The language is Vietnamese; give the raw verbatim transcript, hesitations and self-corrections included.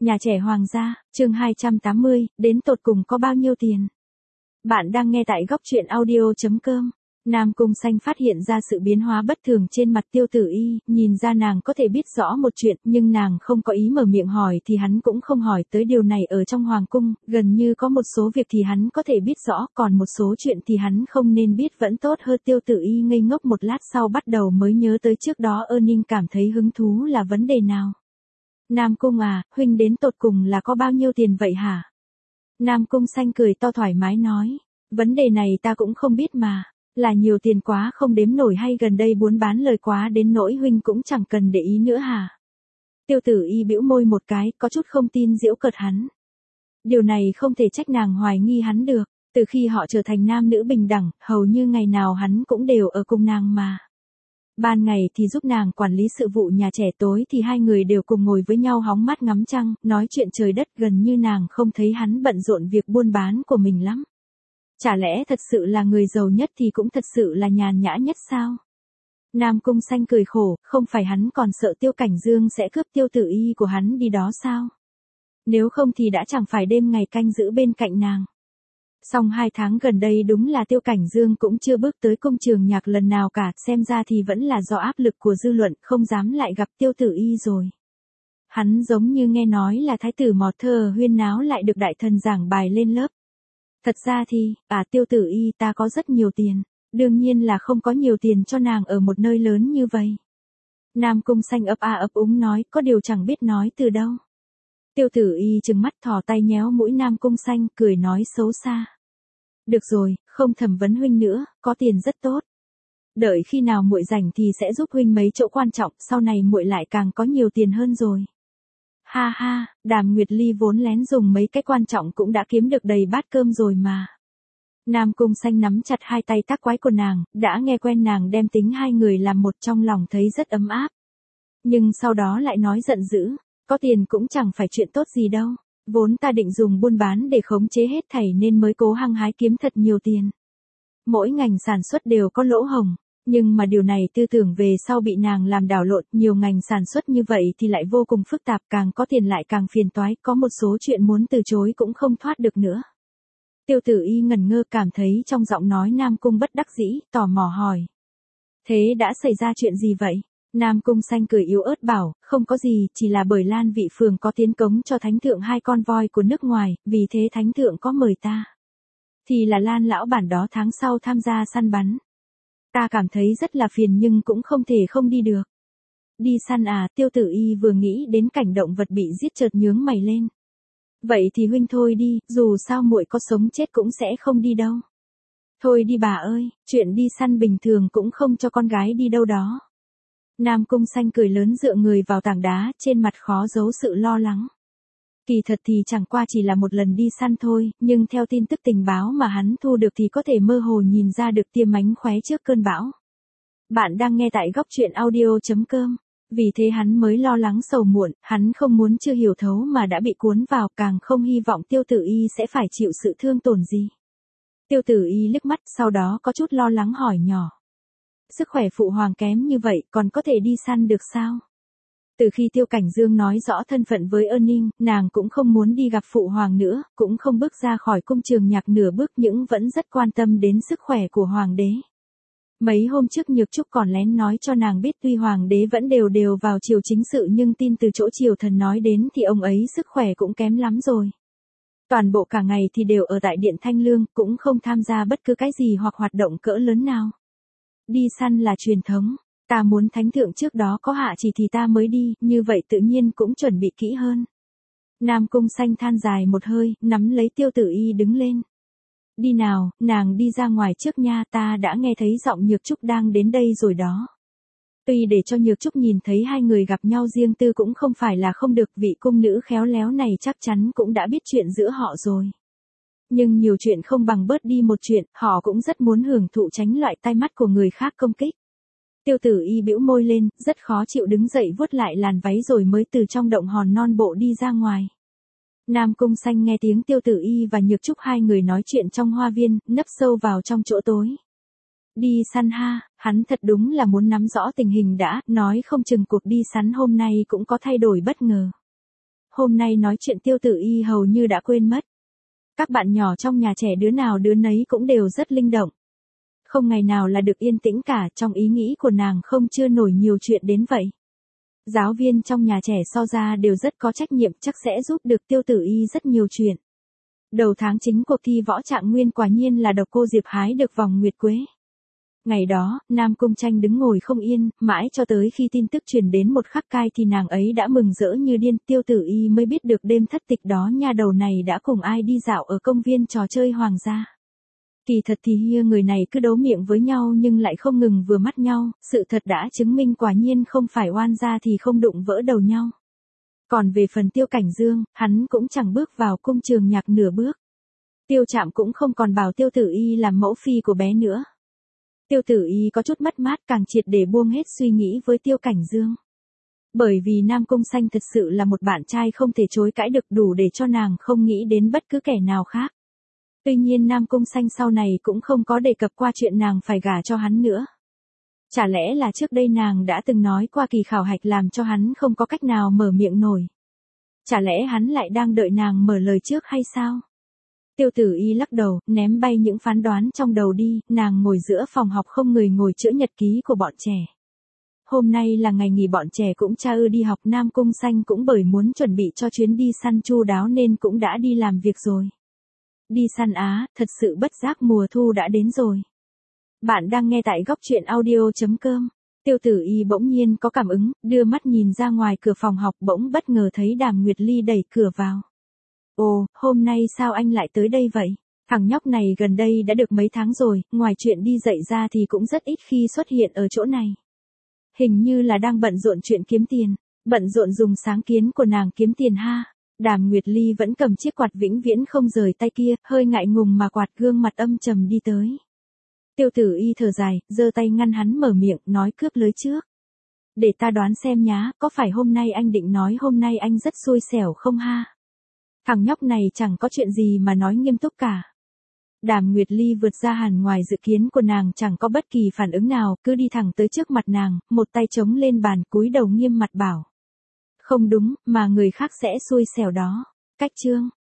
Nhà trẻ Hoàng gia, chương hai trăm tám mươi, đến tột cùng có bao nhiêu tiền? Bạn đang nghe tại góc truyện audio chấm com. Nam Cung Xanh phát hiện ra sự biến hóa bất thường trên mặt Tiêu Tử Y, nhìn ra nàng có thể biết rõ một chuyện, nhưng nàng không có ý mở miệng hỏi thì hắn cũng không hỏi tới điều này ở trong Hoàng cung, gần như có một số việc thì hắn có thể biết rõ, còn một số chuyện thì hắn không nên biết vẫn tốt hơn. Tiêu Tử Y ngây ngốc một lát sau bắt đầu mới nhớ tới trước đó Ơ Ninh cảm thấy hứng thú là vấn đề nào. Nam Cung à, huynh đến tột cùng là có bao nhiêu tiền vậy hả? Nam Cung Xanh cười to thoải mái nói, vấn đề này ta cũng không biết mà, là nhiều tiền quá không đếm nổi hay gần đây buôn bán lời quá đến nỗi huynh cũng chẳng cần để ý nữa hả? Tiêu Tử Y bĩu môi một cái, có chút không tin giễu cợt hắn. Điều này không thể trách nàng hoài nghi hắn được, từ khi họ trở thành nam nữ bình đẳng, hầu như ngày nào hắn cũng đều ở cùng nàng mà. Ban ngày thì giúp nàng quản lý sự vụ nhà trẻ, tối thì hai người đều cùng ngồi với nhau hóng mát ngắm trăng, nói chuyện trời đất, gần như nàng không thấy hắn bận rộn việc buôn bán của mình lắm. Chả lẽ thật sự là người giàu nhất thì cũng thật sự là nhàn nhã nhất sao? Nam Cung Xanh cười khổ, không phải hắn còn sợ Tiêu Cảnh Dương sẽ cướp Tiêu Tử Y của hắn đi đó sao? Nếu không thì đã chẳng phải đêm ngày canh giữ bên cạnh nàng. Song hai tháng gần đây đúng là Tiêu Cảnh Dương cũng chưa bước tới công trường nhạc lần nào cả, xem ra thì vẫn là do áp lực của dư luận, không dám lại gặp Tiêu Tử Y rồi. Hắn giống như nghe nói là thái tử Mò Thơ huyên náo lại được đại thần giảng bài lên lớp. Thật ra thì, à Tiêu Tử Y ta có rất nhiều tiền, đương nhiên là không có nhiều tiền cho nàng ở một nơi lớn như vậy. Nam Cung Xanh ấp a ấp úng nói, có điều chẳng biết nói từ đâu. Tiêu Tử Y trừng mắt thò tay nhéo mũi Nam Cung Xanh, cười nói xấu xa. Được rồi, không thẩm vấn huynh nữa, có tiền rất tốt. Đợi khi nào muội rảnh thì sẽ giúp huynh mấy chỗ quan trọng, sau này muội lại càng có nhiều tiền hơn rồi. Ha ha, Đàm Nguyệt Ly vốn lén dùng mấy cái quan trọng cũng đã kiếm được đầy bát cơm rồi mà. Nam Cung Xanh nắm chặt hai tay tác quái của nàng, đã nghe quen nàng đem tính hai người làm một, trong lòng thấy rất ấm áp. Nhưng sau đó lại nói giận dữ, có tiền cũng chẳng phải chuyện tốt gì đâu. Vốn ta định dùng buôn bán để khống chế hết thảy nên mới cố hăng hái kiếm thật nhiều tiền. Mỗi ngành sản xuất đều có lỗ hổng, nhưng mà điều này tư tưởng về sau bị nàng làm đảo lộn, nhiều ngành sản xuất như vậy thì lại vô cùng phức tạp, càng có tiền lại càng phiền toái, có một số chuyện muốn từ chối cũng không thoát được nữa. Tiêu Tử Y ngẩn ngơ, cảm thấy trong giọng nói Nam Cung bất đắc dĩ, tò mò hỏi. Thế đã xảy ra chuyện gì vậy? Nam Cung Xanh cười yếu ớt bảo, không có gì, chỉ là bởi Lan Vị Phường có tiến cống cho Thánh Thượng hai con voi của nước ngoài, vì thế Thánh Thượng có mời ta. Thì là Lan lão bản đó tháng sau tham gia săn bắn. Ta cảm thấy rất là phiền nhưng cũng không thể không đi được. Đi săn à? Tiêu Tử Y vừa nghĩ đến cảnh động vật bị giết chợt nhướng mày lên. Vậy thì huynh thôi đi, dù sao muội có sống chết cũng sẽ không đi đâu. Thôi đi bà ơi, chuyện đi săn bình thường cũng không cho con gái đi đâu đó. Nam Cung Xanh cười lớn dựa người vào tảng đá, trên mặt khó giấu sự lo lắng. Kỳ thật thì chẳng qua chỉ là một lần đi săn thôi, nhưng theo tin tức tình báo mà hắn thu được thì có thể mơ hồ nhìn ra được tia mánh khóe trước cơn bão. Bạn đang nghe tại góc truyện audio chấm com. Vì thế hắn mới lo lắng sầu muộn, hắn không muốn chưa hiểu thấu mà đã bị cuốn vào, càng không hy vọng Tiêu Tử Y sẽ phải chịu sự thương tổn gì. Tiêu Tử Y liếc mắt, sau đó có chút lo lắng hỏi nhỏ. Sức khỏe phụ hoàng kém như vậy, còn có thể đi săn được sao? Từ khi Tiêu Cảnh Dương nói rõ thân phận với Ơ Ninh, nàng cũng không muốn đi gặp phụ hoàng nữa, cũng không bước ra khỏi cung trường nhạc nửa bước, nhưng vẫn rất quan tâm đến sức khỏe của hoàng đế. Mấy hôm trước Nhược Trúc còn lén nói cho nàng biết tuy hoàng đế vẫn đều đều vào triều chính sự nhưng tin từ chỗ triều thần nói đến thì ông ấy sức khỏe cũng kém lắm rồi. Toàn bộ cả ngày thì đều ở tại Điện Thanh Lương, cũng không tham gia bất cứ cái gì hoặc hoạt động cỡ lớn nào. Đi săn là truyền thống, ta muốn Thánh Thượng trước đó có hạ chỉ thì ta mới đi, như vậy tự nhiên cũng chuẩn bị kỹ hơn. Nam Cung Xanh than dài một hơi, nắm lấy Tiêu Tử Y đứng lên. Đi nào, nàng đi ra ngoài trước nha, ta đã nghe thấy giọng Nhược Trúc đang đến đây rồi đó. Tuy để cho Nhược Trúc nhìn thấy hai người gặp nhau riêng tư cũng không phải là không được, vị cung nữ khéo léo này chắc chắn cũng đã biết chuyện giữa họ rồi. Nhưng nhiều chuyện không bằng bớt đi một chuyện, họ cũng rất muốn hưởng thụ tránh loại tai mắt của người khác công kích. Tiêu Tử Y bĩu môi lên, rất khó chịu đứng dậy vuốt lại làn váy rồi mới từ trong động hòn non bộ đi ra ngoài. Nam Cung Xanh nghe tiếng Tiêu Tử Y và Nhược Trúc hai người nói chuyện trong hoa viên, nấp sâu vào trong chỗ tối. Đi săn ha, hắn thật đúng là muốn nắm rõ tình hình đã, nói không chừng cuộc đi săn hôm nay cũng có thay đổi bất ngờ. hôm nay nói chuyện Tiêu Tử Y hầu như đã quên mất. Các bạn nhỏ trong nhà trẻ đứa nào đứa nấy cũng đều rất linh động. Không ngày nào là được yên tĩnh cả, trong ý nghĩ của nàng không chưa nổi nhiều chuyện đến vậy. Giáo viên trong nhà trẻ so ra đều rất có trách nhiệm, chắc sẽ giúp được Tiêu Tử Y rất nhiều chuyện. Đầu tháng chính cuộc thi võ trạng nguyên quả nhiên là độc cô Diệp hái được vòng nguyệt quế. Ngày đó, Nam Cung Tranh đứng ngồi không yên, mãi cho tới khi tin tức truyền đến một khắc cai thì nàng ấy đã mừng rỡ như điên. Tiêu Tử Y mới biết được đêm thất tịch đó nha đầu này đã cùng ai đi dạo ở công viên trò chơi hoàng gia. Kỳ thật thì hia người này cứ đấu miệng với nhau nhưng lại không ngừng vừa mắt nhau, sự thật đã chứng minh quả nhiên không phải oan gia thì không đụng vỡ đầu nhau. Còn về phần Tiêu Cảnh Dương, hắn cũng chẳng bước vào cung trường nhạc nửa bước. Tiêu Trạm cũng không còn bảo Tiêu Tử Y làm mẫu phi của bé nữa. Tiêu Tử Y có chút mất mát, càng triệt để buông hết suy nghĩ với Tiêu Cảnh Dương. Bởi vì Nam Cung Xanh thật sự là một bạn trai không thể chối cãi được, đủ để cho nàng không nghĩ đến bất cứ kẻ nào khác. Tuy nhiên Nam Cung Xanh sau này cũng không có đề cập qua chuyện nàng phải gả cho hắn nữa. Chả lẽ là trước đây nàng đã từng nói qua kỳ khảo hạch làm cho hắn không có cách nào mở miệng nổi. Chả lẽ hắn lại đang đợi nàng mở lời trước hay sao? Tiêu Tử Y lắc đầu, ném bay những phán đoán trong đầu đi, nàng ngồi giữa phòng học không người ngồi chữa nhật ký của bọn trẻ. Hôm nay là ngày nghỉ, bọn trẻ cũng cha ư đi học. Nam Cung Xanh cũng bởi muốn chuẩn bị cho chuyến đi săn chu đáo nên cũng đã đi làm việc rồi. Đi săn á, thật sự bất giác mùa thu đã đến rồi. Bạn đang nghe tại góc truyện audio chấm com. Tiêu Tử Y bỗng nhiên có cảm ứng, đưa mắt nhìn ra ngoài cửa phòng học, bỗng bất ngờ thấy Đàm Nguyệt Ly đẩy cửa vào. Ồ, hôm nay sao anh lại tới đây vậy? Thằng nhóc này gần đây đã được mấy tháng rồi, ngoài chuyện đi dạy ra thì cũng rất ít khi xuất hiện ở chỗ này. Hình như là đang bận rộn chuyện kiếm tiền, bận rộn dùng sáng kiến của nàng kiếm tiền ha. Đàm Nguyệt Ly vẫn cầm chiếc quạt vĩnh viễn không rời tay kia, hơi ngại ngùng mà quạt, gương mặt âm trầm đi tới. Tiêu Tử Y thở dài, giơ tay ngăn hắn mở miệng, nói cướp lưới trước. Để ta đoán xem nhá, có phải hôm nay anh định nói hôm nay anh rất xui xẻo không ha? Thằng nhóc này chẳng có chuyện gì mà nói nghiêm túc cả. Đàm Nguyệt Ly vượt ra hẳn ngoài dự kiến của nàng, chẳng có bất kỳ phản ứng nào, cứ đi thẳng tới trước mặt nàng, một tay chống lên bàn, cúi đầu nghiêm mặt bảo. Không đúng, mà người khác sẽ xui xẻo đó. Cách chương.